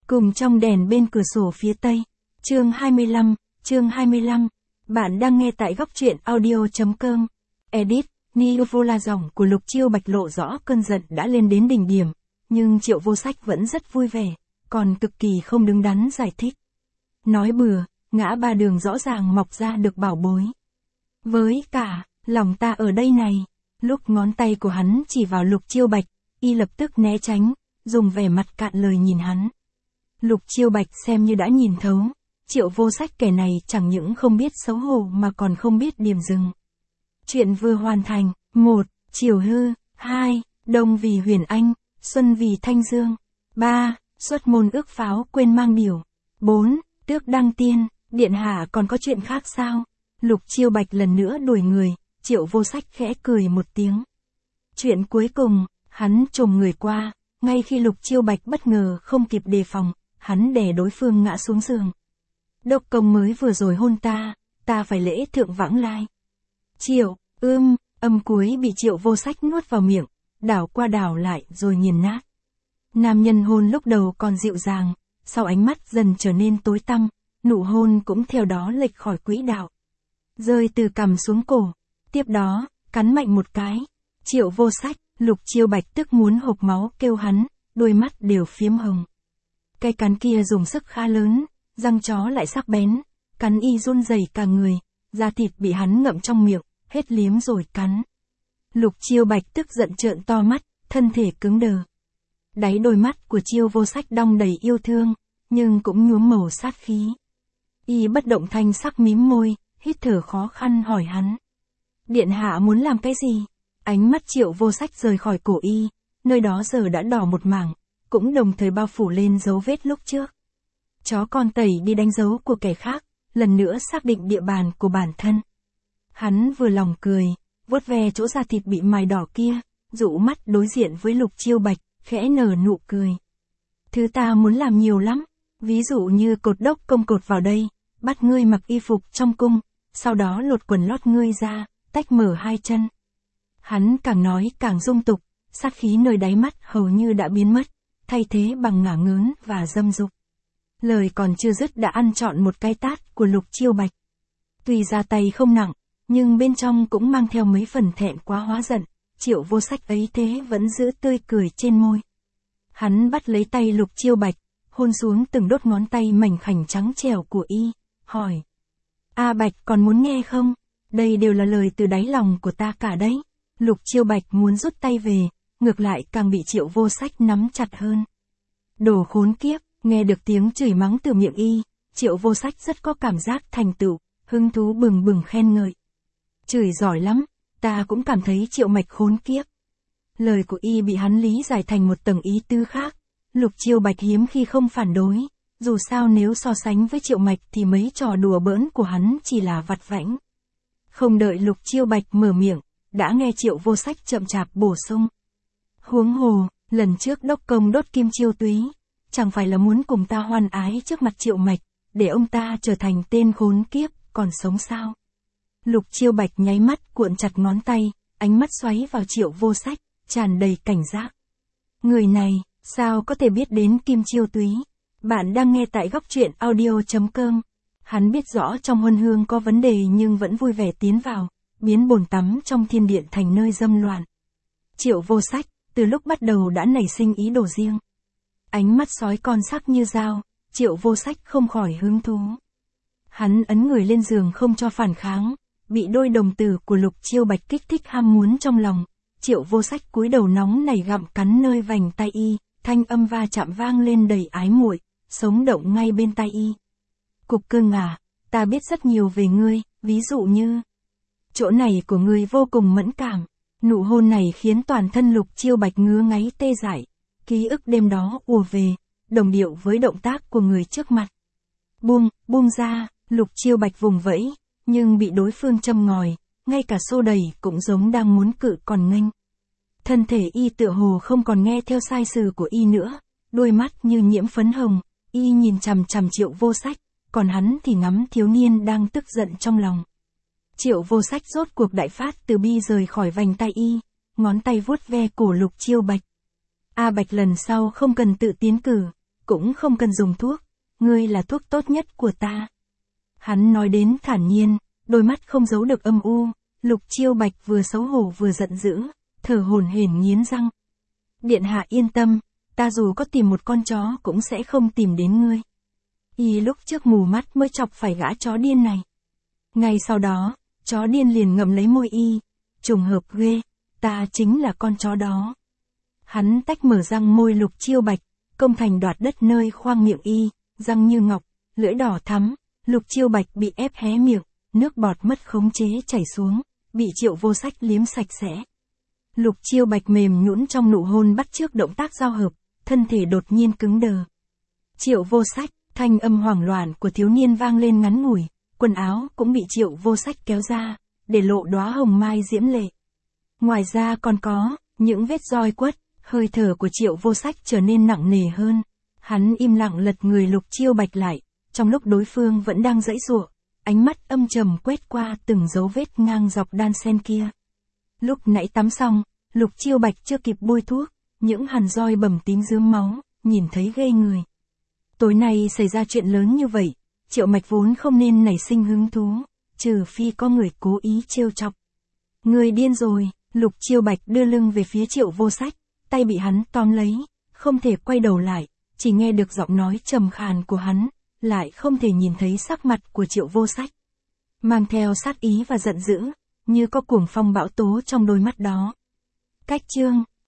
Cùng trong đèn bên cửa sổ phía tây. Chương 25. Bạn đang nghe tại góc truyện audio.com. Edit, Nivola dòng của Lục Chiêu Bạch lộ rõ cơn giận đã lên đến đỉnh điểm, nhưng Triệu Vô Sách vẫn rất vui vẻ, còn cực kỳ không đứng đắn giải thích. Nói bừa, ngã ba đường rõ ràng mọc ra được bảo bối. Với cả, lòng ta ở đây này. Lúc ngón tay của hắn chỉ vào Lục Chiêu Bạch, y lập tức né tránh, dùng vẻ mặt cạn lời nhìn hắn. Lục Chiêu Bạch xem như đã nhìn thấu, Triệu Vô Sách kẻ này chẳng những không biết xấu hổ mà còn không biết điểm dừng. Chuyện vừa hoàn thành. 1. Chiều hư. 2. Đông vì Huyền Anh, xuân vì Thanh Dương. 3. Xuất môn ước pháo quên mang điểu. 4. Tước đăng tiên, điện hạ còn có chuyện khác sao? Lục Chiêu Bạch lần nữa đuổi người, Triệu Vô Sách khẽ cười một tiếng. Chuyện cuối cùng, hắn chồm người qua, ngay khi Lục Chiêu Bạch bất ngờ không kịp đề phòng, hắn đè đối phương ngã xuống giường. Đốc công mới vừa rồi hôn ta phải lễ thượng vãng lai. Triệu, âm cuối bị Triệu Vô Sách nuốt vào miệng, đảo qua đảo lại rồi nghiền nát. Nam nhân hôn lúc đầu còn dịu dàng, sau ánh mắt dần trở nên tối tăm, nụ hôn cũng theo đó lệch khỏi quỹ đạo. Rơi từ cằm xuống cổ, tiếp đó, cắn mạnh một cái. Triệu Vô Sách, Lục Chiêu Bạch tức muốn hộc máu kêu hắn, đôi mắt đều phiếm hồng. Cái cắn kia dùng sức khá lớn, răng chó lại sắc bén, cắn y run rẩy cả người, da thịt bị hắn ngậm trong miệng, hết liếm rồi cắn. Lục Chiêu Bạch tức giận trợn to mắt, thân thể cứng đờ. Đáy đôi mắt của Triệu Vô Sách đong đầy yêu thương, nhưng cũng nhuốm màu sát khí. Y bất động thanh sắc mím môi, hít thở khó khăn hỏi hắn. Điện hạ muốn làm cái gì? Ánh mắt Triệu Vô Sách rời khỏi cổ y, nơi đó giờ đã đỏ một mảng, cũng đồng thời bao phủ lên dấu vết lúc trước. Chó con tẩy đi đánh dấu của kẻ khác, lần nữa xác định địa bàn của bản thân. Hắn vừa lòng cười, vuốt ve chỗ da thịt bị mài đỏ kia, dụ mắt đối diện với Lục Chiêu Bạch, khẽ nở nụ cười. Thứ ta muốn làm nhiều lắm, ví dụ như cột đốc công cột vào đây, bắt ngươi mặc y phục trong cung, sau đó lột quần lót ngươi ra, tách mở hai chân. Hắn càng nói càng dung tục, sát khí nơi đáy mắt hầu như đã biến mất, thay thế bằng ngả ngớn và dâm dục. Lời còn chưa dứt đã ăn trọn một cái tát của Lục Chiêu Bạch. Tuy ra tay không nặng, nhưng bên trong cũng mang theo mấy phần thẹn quá hóa giận, Triệu Vô Sách ấy thế vẫn giữ tươi cười trên môi. Hắn bắt lấy tay Lục Chiêu Bạch, hôn xuống từng đốt ngón tay mảnh khảnh trắng trẻo của y, hỏi. A Bạch còn muốn nghe không? Đây đều là lời từ đáy lòng của ta cả đấy. Lục Chiêu Bạch muốn rút tay về, ngược lại càng bị Triệu Vô Sách nắm chặt hơn. Đồ khốn kiếp, nghe được tiếng chửi mắng từ miệng y, Triệu Vô Sách rất có cảm giác thành tựu, hứng thú bừng bừng khen ngợi. Chửi giỏi lắm, ta cũng cảm thấy Triệu Mạch khốn kiếp. Lời của y bị hắn lý giải thành một tầng ý tứ khác. Lục Chiêu Bạch hiếm khi không phản đối, dù sao nếu so sánh với Triệu Mạch thì mấy trò đùa bỡn của hắn chỉ là vặt vãnh. Không đợi Lục Chiêu Bạch mở miệng, đã nghe Triệu Vô Sách chậm chạp bổ sung. Huống hồ, lần trước đốc công đốt kim chiêu túy, chẳng phải là muốn cùng ta hoan ái trước mặt Triệu Mạch, để ông ta trở thành tên khốn kiếp, còn sống sao? Lục Chiêu Bạch nháy mắt cuộn chặt ngón tay, ánh mắt xoáy vào Triệu Vô Sách, tràn đầy cảnh giác. Người này, sao có thể biết đến kim chiêu túy? Bạn đang nghe tại góc truyện audio.com. Hắn biết rõ trong huân hương có vấn đề nhưng vẫn vui vẻ tiến vào, biến bồn tắm trong thiên điện thành nơi dâm loạn. Triệu Vô Sách, từ lúc bắt đầu đã nảy sinh ý đồ riêng. Ánh mắt sói con sắc như dao, Triệu Vô Sách không khỏi hứng thú. Hắn ấn người lên giường không cho phản kháng, bị đôi đồng tử của Lục Chiêu Bạch kích thích ham muốn trong lòng. Triệu Vô Sách cúi đầu nóng nảy gặm cắn nơi vành tay y, thanh âm va chạm vang lên đầy ái muội, sống động ngay bên tai y. Cục cưng à, ta biết rất nhiều về ngươi, ví dụ như chỗ này của ngươi vô cùng mẫn cảm. Nụ hôn này khiến toàn thân Lục Chiêu Bạch ngứa ngáy tê dại. Ký ức đêm đó ùa về, đồng điệu với động tác của người trước mặt. Buông ra, Lục Chiêu Bạch vùng vẫy, nhưng bị đối phương châm ngòi, ngay cả xô đẩy cũng giống đang muốn cự còn nghênh. Thân thể y tựa hồ không còn nghe theo sai sử của y nữa, đôi mắt như nhiễm phấn hồng, y nhìn chằm chằm Triệu Vô Sách, còn hắn thì ngắm thiếu niên đang tức giận trong lòng. Triệu Vô Sách rốt cuộc đại phát từ bi rời khỏi vành tay y, ngón tay vuốt ve cổ Lục Chiêu Bạch. A Bạch lần sau không cần tự tiến cử, cũng không cần dùng thuốc, ngươi là thuốc tốt nhất của ta. Hắn nói đến thản nhiên, đôi mắt không giấu được âm u, Lục Chiêu Bạch vừa xấu hổ vừa giận dữ, thở hổn hển nghiến răng. Điện hạ yên tâm, ta dù có tìm một con chó cũng sẽ không tìm đến ngươi. Y lúc trước mù mắt mới chọc phải gã chó điên này. Ngay sau đó, chó điên liền ngậm lấy môi y, trùng hợp ghê, ta chính là con chó đó. Hắn tách mở răng môi Lục Chiêu Bạch, công thành đoạt đất nơi khoang miệng y, răng như ngọc, lưỡi đỏ thắm, Lục Chiêu Bạch bị ép hé miệng, nước bọt mất khống chế chảy xuống, bị Triệu Vô Sách liếm sạch sẽ. Lục Chiêu Bạch mềm nhũn trong nụ hôn bắt chước động tác giao hợp, thân thể đột nhiên cứng đờ. Triệu Vô Sách, thanh âm hoảng loạn của thiếu niên vang lên ngắn ngủi, quần áo cũng bị Triệu Vô Sách kéo ra, để lộ đóa hồng mai diễm lệ. Ngoài ra còn có, những vết roi quất, hơi thở của Triệu Vô Sách trở nên nặng nề hơn. Hắn im lặng lật người Lục Chiêu Bạch lại, trong lúc đối phương vẫn đang giãy giụa, ánh mắt âm trầm quét qua từng dấu vết ngang dọc đan sen kia. Lúc nãy tắm xong, Lục Chiêu Bạch chưa kịp bôi thuốc, những hằn roi bầm tím rướm máu, nhìn thấy ghê người. Tối nay xảy ra chuyện lớn như vậy, Triệu Mạch vốn không nên nảy sinh hứng thú, trừ phi có người cố ý trêu chọc. Người điên rồi, Lục Chiêu Bạch đưa lưng về phía Triệu Vô Sách, tay bị hắn tóm lấy, không thể quay đầu lại, chỉ nghe được giọng nói trầm khàn của hắn, lại không thể nhìn thấy sắc mặt của Triệu Vô Sách. Mang theo sát ý và giận dữ, như có cuồng phong bão tố trong đôi mắt đó. Cách chương